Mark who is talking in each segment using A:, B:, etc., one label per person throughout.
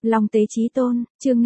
A: Long Tế Chí Tôn, chương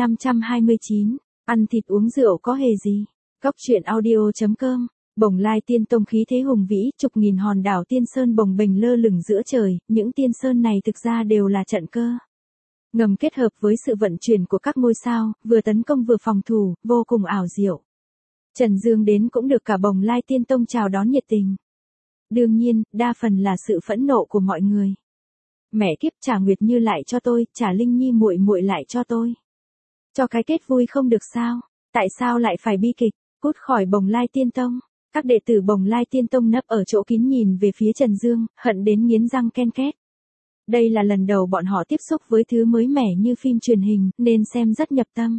A: 529, ăn thịt uống rượu có hề gì. Cóc truyện audio.com, Bồng Lai Tiên Tông khí thế hùng vĩ, chục nghìn hòn đảo tiên sơn bồng bềnh lơ lửng giữa trời, những tiên sơn này thực ra đều là trận cơ. Ngầm kết hợp với sự vận chuyển của các ngôi sao, vừa tấn công vừa phòng thủ, vô cùng ảo diệu. Trần Dương đến cũng được cả Bồng Lai Tiên Tông chào đón nhiệt tình. Đương nhiên, đa phần là sự phẫn nộ của mọi người. Mẹ kiếp, trả Nguyệt Như lại cho tôi, trả Linh Nhi muội muội lại cho tôi. Cho cái kết vui không được sao? Tại sao lại phải bi kịch? Cút khỏi Bồng Lai Tiên Tông. Các đệ tử Bồng Lai Tiên Tông nấp ở chỗ kín nhìn về phía Trần Dương, hận đến nghiến răng ken két. Đây là lần đầu bọn họ tiếp xúc với thứ mới mẻ như phim truyền hình, nên xem rất nhập tâm.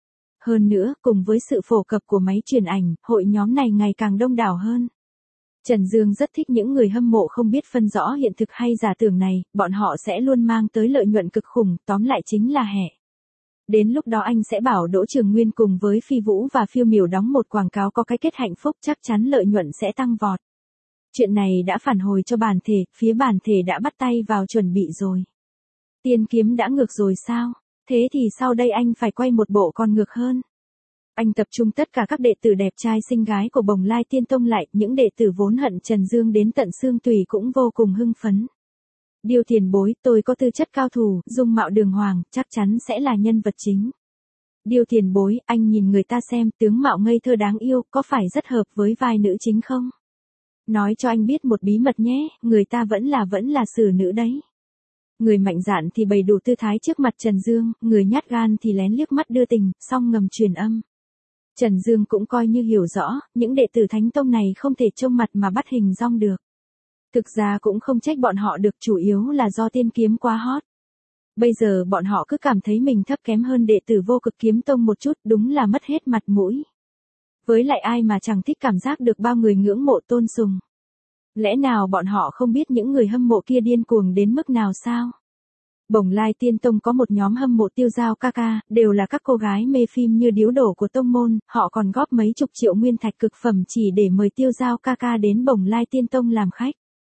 A: Hơn nữa, cùng với sự phổ cập của máy truyền ảnh, hội nhóm này ngày càng đông đảo hơn. Trần Dương rất thích những người hâm mộ không biết phân rõ hiện thực hay giả tưởng này, bọn họ sẽ luôn mang tới lợi nhuận cực khủng, tóm lại chính là hẹ. Đến lúc đó anh sẽ bảo Đỗ Trường Nguyên cùng với Phi Vũ và Phiêu Miểu đóng một quảng cáo có cái kết hạnh phúc, chắc chắn lợi nhuận sẽ tăng vọt. Chuyện này đã phản hồi cho bản thể, phía bản thể đã bắt tay vào chuẩn bị rồi. Tiên kiếm đã ngược rồi sao? Thế thì sau đây anh phải quay một bộ còn ngược hơn. Anh tập trung tất cả các đệ tử đẹp trai xinh gái của Bồng Lai Tiên Tông lại, những đệ tử vốn hận Trần Dương đến tận xương tủy cũng vô cùng hưng phấn. Điêu tiền bối, tôi có tư chất cao thủ, dung mạo đường hoàng, chắc chắn sẽ là nhân vật chính. Điêu tiền bối, anh nhìn người ta xem, tướng mạo ngây thơ đáng yêu, có phải rất hợp với vai nữ chính không? Nói cho anh biết một bí mật nhé, người ta vẫn là xử nữ đấy. Người mạnh dạn thì bày đủ tư thái trước mặt Trần Dương, người nhát gan thì lén liếc mắt đưa tình, song ngầm truyền âm. Trần Dương cũng coi như hiểu rõ, những đệ tử Thánh Tông này không thể trông mặt mà bắt hình dong được. Thực ra cũng không trách bọn họ được, chủ yếu là do tiên kiếm quá hot. Bây giờ bọn họ cứ cảm thấy mình thấp kém hơn đệ tử Vô Cực Kiếm Tông một chút, đúng là mất hết mặt mũi. Với lại ai mà chẳng thích cảm giác được bao người ngưỡng mộ tôn sùng. Lẽ nào bọn họ không biết những người hâm mộ kia điên cuồng đến mức nào sao? Bồng Lai Tiên Tông có một nhóm hâm mộ Tiêu Giao ca ca, đều là các cô gái mê phim như điếu đổ của tông môn, họ còn góp mấy chục triệu nguyên thạch cực phẩm chỉ để mời Tiêu Giao ca ca đến Bồng Lai Tiên Tông làm khách.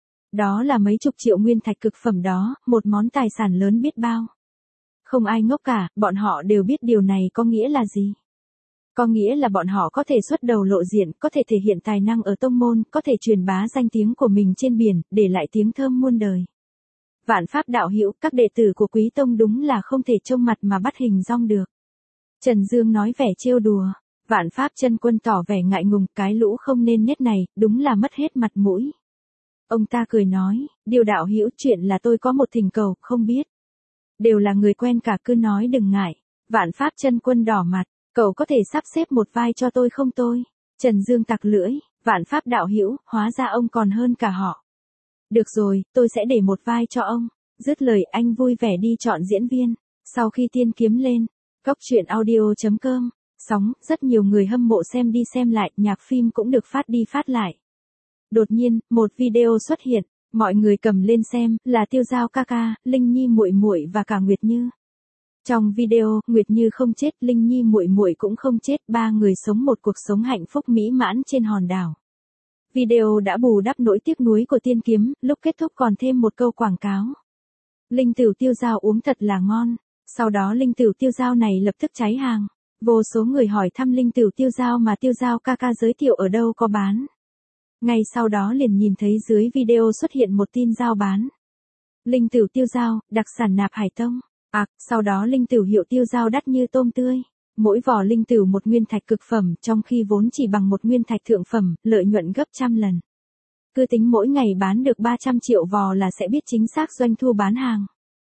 A: Đó là mấy chục triệu nguyên thạch cực phẩm đó, một món tài sản lớn biết bao. Không ai ngốc cả, bọn họ đều biết điều này có nghĩa là gì. Có nghĩa là bọn họ có thể xuất đầu lộ diện, có thể thể hiện tài năng ở tông môn, có thể truyền bá danh tiếng của mình trên biển, để lại tiếng thơm muôn đời. Vạn Pháp đạo hữu, các đệ tử của Quý Tông đúng là không thể trông mặt mà bắt hình dong được. Trần Dương nói vẻ trêu đùa. Vạn Pháp chân quân tỏ vẻ ngại ngùng, cái lũ không nên nết này, đúng là mất hết mặt mũi. Ông ta cười nói, Điều đạo hữu, chuyện là tôi có một thỉnh cầu, không biết. Đều là người quen cả, cứ nói đừng ngại. Vạn Pháp chân quân đỏ mặt, cậu có thể sắp xếp một vai cho tôi không tôi? Trần Dương tặc lưỡi, Vạn Pháp đạo hữu, hóa ra ông còn hơn cả họ. Được rồi, tôi sẽ để một vai cho ông. Dứt lời anh vui vẻ đi chọn diễn viên. Sau khi tiên kiếm lên, Cóc truyện audio.com, sóng, rất nhiều người hâm mộ xem đi xem lại, nhạc phim cũng được phát đi phát lại. Đột nhiên, một video xuất hiện, mọi người cầm lên xem, là Tiêu Giao ca ca, Linh Nhi muội muội và cả Nguyệt Như. Trong video, Nguyệt Như không chết, Linh Nhi muội muội cũng không chết, ba người sống một cuộc sống hạnh phúc mỹ mãn trên hòn đảo. Video đã bù đắp nỗi tiếc nuối của tiên kiếm, lúc kết thúc còn thêm một câu quảng cáo. Linh tửu Tiêu Giao uống thật là ngon. Sau đó linh tửu Tiêu Giao này lập tức cháy hàng. Vô số người hỏi thăm linh tửu Tiêu Giao mà Tiêu Giao ca ca giới thiệu ở đâu có bán. Ngay sau đó liền nhìn thấy dưới video xuất hiện một tin giao bán. Linh tửu Tiêu Giao, đặc sản Nạp Hải Tông. Sau đó linh tửu hiệu Tiêu Giao đắt như tôm tươi. Mỗi vỏ linh tửu một nguyên thạch cực phẩm, trong khi vốn chỉ bằng một nguyên thạch thượng phẩm, lợi nhuận gấp trăm lần. Cứ tính mỗi ngày bán được 300 triệu vò là sẽ biết chính xác doanh thu bán hàng.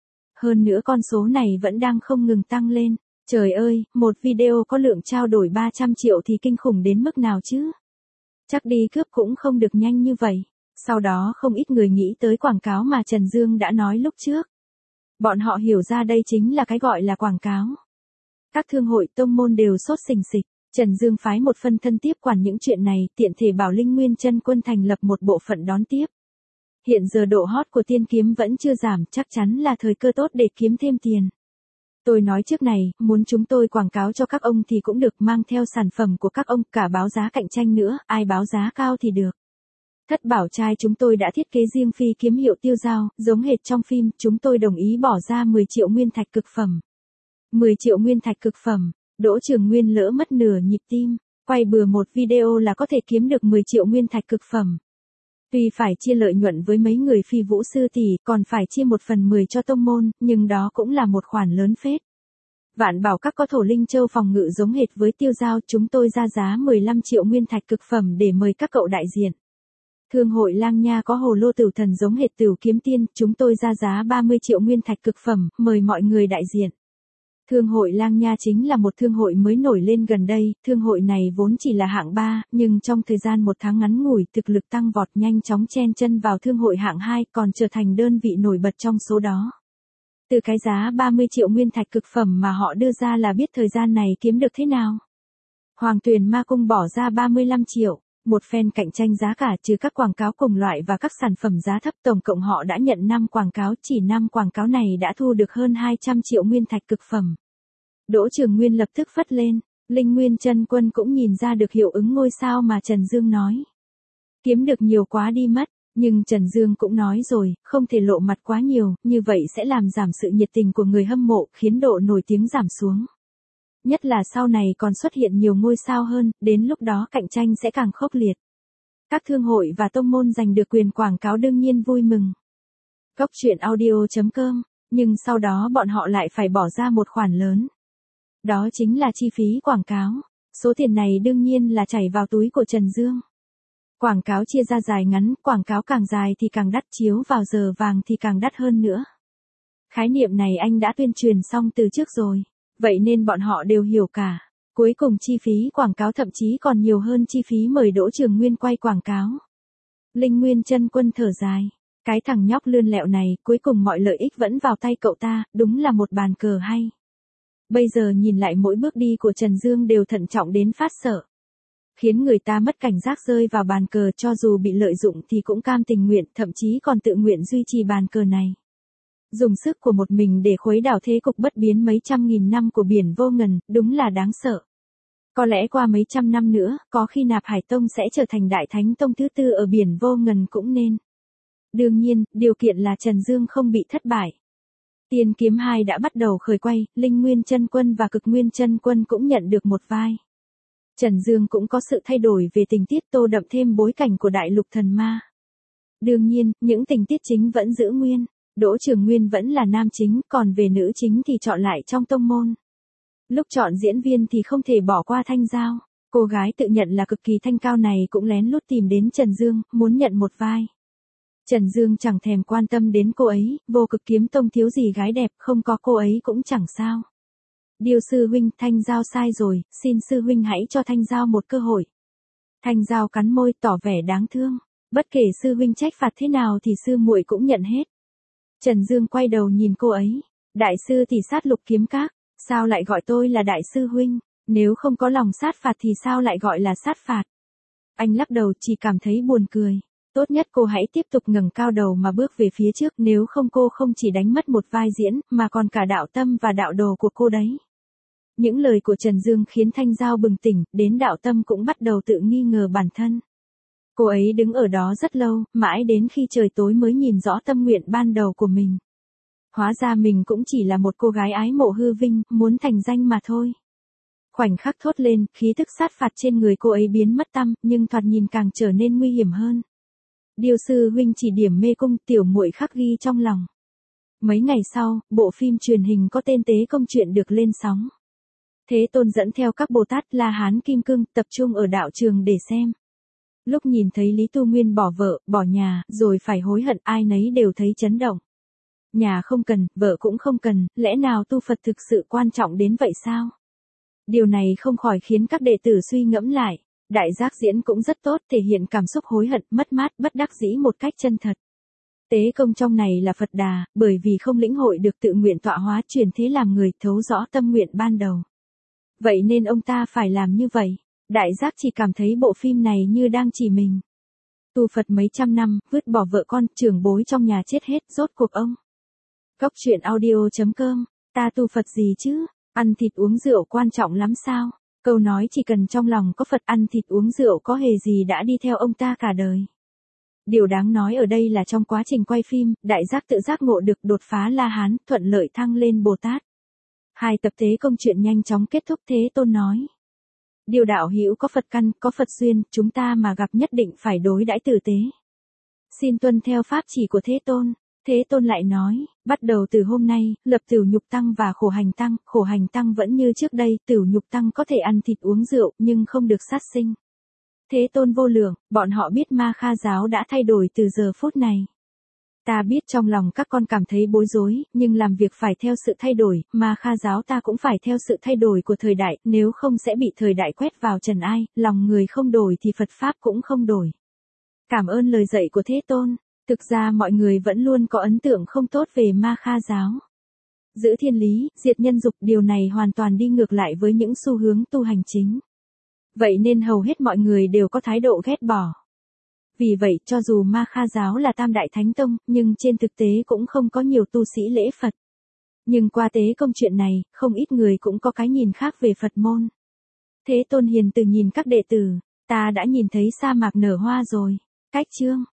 A: Hơn nữa con số này vẫn đang không ngừng tăng lên. Trời ơi, một video có lượng trao đổi 300 triệu thì kinh khủng đến mức nào chứ? Chắc đi cướp cũng không được nhanh như vậy. Sau đó không ít người nghĩ tới quảng cáo mà Trần Dương đã nói lúc trước. Bọn họ hiểu ra đây chính là cái gọi là quảng cáo. Các thương hội tông môn đều sốt sình sịch. Trần Dương phái một phân thân tiếp quản những chuyện này, tiện thể bảo Linh Nguyên Chân Quân thành lập một bộ phận đón tiếp. Hiện giờ độ hot của tiên kiếm vẫn chưa giảm, chắc chắn là thời cơ tốt để kiếm thêm tiền. Tôi nói trước này, muốn chúng tôi quảng cáo cho các ông thì cũng được, mang theo sản phẩm của các ông, cả báo giá cạnh tranh nữa, ai báo giá cao thì được. Thất bảo trai chúng tôi đã thiết kế riêng phi kiếm hiệu Tiêu Giao, giống hệt trong phim, chúng tôi đồng ý bỏ ra 10 triệu nguyên thạch cực phẩm. 10 triệu nguyên thạch cực phẩm, Đỗ Trường Nguyên lỡ mất nửa nhịp tim, quay bừa một video là có thể kiếm được 10 triệu nguyên thạch cực phẩm. Tuy phải chia lợi nhuận với mấy người phi vũ sư tỷ, còn phải chia 1/10 cho tông môn, nhưng đó cũng là một khoản lớn phết. Vạn Bảo Các có thổ linh châu phòng ngự giống hệt với Tiêu Giao, chúng tôi ra giá 15 triệu nguyên thạch cực phẩm để mời các cậu đại diện. Thương hội Lang Nha có hồ lô tửu thần giống hệt Tửu Kiếm Tiên, chúng tôi ra giá 30 triệu nguyên thạch cực phẩm, mời mọi người đại diện. Thương hội Lang Nha chính là một thương hội mới nổi lên gần đây, thương hội này vốn chỉ là hạng 3, nhưng trong thời gian 1 tháng ngắn ngủi thực lực tăng vọt nhanh chóng chen chân vào thương hội hạng 2, còn trở thành đơn vị nổi bật trong số đó. Từ cái giá 30 triệu nguyên thạch cực phẩm mà họ đưa ra là biết thời gian này kiếm được thế nào. Hoàng Tuyền Ma Cung bỏ ra 35 triệu, một phen cạnh tranh giá cả trừ các quảng cáo cùng loại và các sản phẩm giá thấp, tổng cộng họ đã nhận 5 quảng cáo, chỉ 5 quảng cáo này đã thu được hơn 200 triệu nguyên thạch cực phẩm. Đỗ Trường Nguyên lập tức phất lên, Linh Nguyên Chân Quân cũng nhìn ra được hiệu ứng ngôi sao mà Trần Dương nói. Kiếm được nhiều quá đi mất, nhưng Trần Dương cũng nói rồi, không thể lộ mặt quá nhiều, như vậy sẽ làm giảm sự nhiệt tình của người hâm mộ, khiến độ nổi tiếng giảm xuống. Nhất là sau này còn xuất hiện nhiều ngôi sao hơn, đến lúc đó cạnh tranh sẽ càng khốc liệt. Các thương hội và tông môn giành được quyền quảng cáo đương nhiên vui mừng. Cốc truyện audio.com, nhưng sau đó bọn họ lại phải bỏ ra một khoản lớn. Đó chính là chi phí quảng cáo. Số tiền này đương nhiên là chảy vào túi của Trần Dương. Quảng cáo chia ra dài ngắn, quảng cáo càng dài thì càng đắt, chiếu vào giờ vàng thì càng đắt hơn nữa. Khái niệm này anh đã tuyên truyền xong từ trước rồi, vậy nên bọn họ đều hiểu cả. Cuối cùng chi phí quảng cáo thậm chí còn nhiều hơn chi phí mời Đỗ Trường Nguyên quay quảng cáo. Linh Nguyên Chân Quân thở dài, cái thằng nhóc lươn lẹo này, cuối cùng mọi lợi ích vẫn vào tay cậu ta, đúng là một bàn cờ hay. Bây giờ nhìn lại mỗi bước đi của Trần Dương đều thận trọng đến phát sợ. Khiến người ta mất cảnh giác rơi vào bàn cờ, cho dù bị lợi dụng thì cũng cam tình nguyện, thậm chí còn tự nguyện duy trì bàn cờ này. Dùng sức của một mình để khuấy đảo thế cục bất biến mấy trăm nghìn năm của biển vô ngần, đúng là đáng sợ. Có lẽ qua mấy trăm năm nữa, có khi Nạp Hải Tông sẽ trở thành Đại Thánh Tông thứ 4 ở biển vô ngần cũng nên. Đương nhiên, điều kiện là Trần Dương không bị thất bại. Tiên Kiếm 2 đã bắt đầu khởi quay, Linh Nguyên Chân Quân và Cực Nguyên Chân Quân cũng nhận được một vai. Trần Dương cũng có sự thay đổi về tình tiết, tô đậm thêm bối cảnh của Đại Lục Thần Ma. Đương nhiên, những tình tiết chính vẫn giữ nguyên, Đỗ Trường Nguyên vẫn là nam chính, còn về nữ chính thì chọn lại trong tông môn. Lúc chọn diễn viên thì không thể bỏ qua Thanh Giao, cô gái tự nhận là cực kỳ thanh cao này cũng lén lút tìm đến Trần Dương, muốn nhận một vai. Trần Dương chẳng thèm quan tâm đến cô ấy, Vô Cực Kiếm Tông thiếu gì gái đẹp, không có cô ấy cũng chẳng sao. Điêu sư huynh, Thanh Giao sai rồi, xin sư huynh hãy cho Thanh Giao một cơ hội. Thanh Giao cắn môi tỏ vẻ đáng thương, bất kể sư huynh trách phạt thế nào thì sư muội cũng nhận hết. Trần Dương quay đầu nhìn cô ấy, đại sư thì sát Lục Kiếm Các, sao lại gọi tôi là đại sư huynh, nếu không có lòng sát phạt thì sao lại gọi là sát phạt. Anh lắc đầu chỉ cảm thấy buồn cười. Tốt nhất cô hãy tiếp tục ngẩng cao đầu mà bước về phía trước, nếu không cô không chỉ đánh mất một vai diễn, mà còn cả đạo tâm và đạo đồ của cô đấy. Những lời của Trần Dương khiến Thanh Giao bừng tỉnh, đến đạo tâm cũng bắt đầu tự nghi ngờ bản thân. Cô ấy đứng ở đó rất lâu, mãi đến khi trời tối mới nhìn rõ tâm nguyện ban đầu của mình. Hóa ra mình cũng chỉ là một cô gái ái mộ hư vinh, muốn thành danh mà thôi. Khoảnh khắc thốt lên, khí thức sát phạt trên người cô ấy biến mất tăm, nhưng thoạt nhìn càng trở nên nguy hiểm hơn. Điêu sư huynh chỉ điểm mê cung, tiểu muội khắc ghi trong lòng. Mấy ngày sau, bộ phim truyền hình có tên Tế Công Truyện được lên sóng. Thế Tôn dẫn theo các Bồ Tát La Hán Kim Cương tập trung ở đạo trường để xem. Lúc nhìn thấy Lý Tu Nguyên bỏ vợ, bỏ nhà, rồi phải hối hận, ai nấy đều thấy chấn động. Nhà không cần, vợ cũng không cần, lẽ nào tu Phật thực sự quan trọng đến vậy sao? Điều này không khỏi khiến các đệ tử suy ngẫm lại. Đại giác diễn cũng rất tốt, thể hiện cảm xúc hối hận, mất mát, bất đắc dĩ một cách chân thật. Tế Công trong này là Phật Đà, bởi vì không lĩnh hội được tự nguyện tọa hóa chuyển thế làm người, thấu rõ tâm nguyện ban đầu. Vậy nên ông ta phải làm như vậy. Đại giác chỉ cảm thấy bộ phim này như đang chỉ mình. Tu Phật mấy trăm năm, vứt bỏ vợ con, trưởng bối trong nhà chết hết, rốt cuộc ông. Cốc truyện audio.com, ta tu Phật gì chứ, ăn thịt uống rượu quan trọng lắm sao? Câu nói chỉ cần trong lòng có Phật, ăn thịt uống rượu có hề gì đã đi theo ông ta cả đời. Điều đáng nói ở đây là trong quá trình quay phim, đại giác tự giác ngộ được đột phá La Hán, thuận lợi thăng lên Bồ Tát. Hai tập tế công chuyện nhanh chóng kết thúc. Thế Tôn nói. Điều đạo hữu có Phật căn, có Phật duyên, chúng ta mà gặp nhất định phải đối đãi tử tế. Xin tuân theo pháp chỉ của Thế Tôn. Thế Tôn lại nói, bắt đầu từ hôm nay, lập Tửu Nhục Tăng và Khổ Hành Tăng vẫn như trước đây, Tửu Nhục Tăng có thể ăn thịt uống rượu, nhưng không được sát sinh. Thế Tôn vô lượng, bọn họ biết Ma Kha giáo đã thay đổi từ giờ phút này. Ta biết trong lòng các con cảm thấy bối rối, nhưng làm việc phải theo sự thay đổi, Ma Kha giáo ta cũng phải theo sự thay đổi của thời đại, nếu không sẽ bị thời đại quét vào trần ai, lòng người không đổi thì Phật Pháp cũng không đổi. Cảm ơn lời dạy của Thế Tôn. Thực ra mọi người vẫn luôn có ấn tượng không tốt về Ma Kha giáo. Giữ thiên lý, diệt nhân dục, điều này hoàn toàn đi ngược lại với những xu hướng tu hành chính. Vậy nên hầu hết mọi người đều có thái độ ghét bỏ. Vì vậy, cho dù Ma Kha giáo là Tam Đại Thánh Tông, nhưng trên thực tế cũng không có nhiều tu sĩ lễ Phật. Nhưng qua tế công chuyện này, không ít người cũng có cái nhìn khác về Phật môn. Thế Tôn hiền từ nhìn các đệ tử, ta đã nhìn thấy sa mạc nở hoa rồi. Cách chương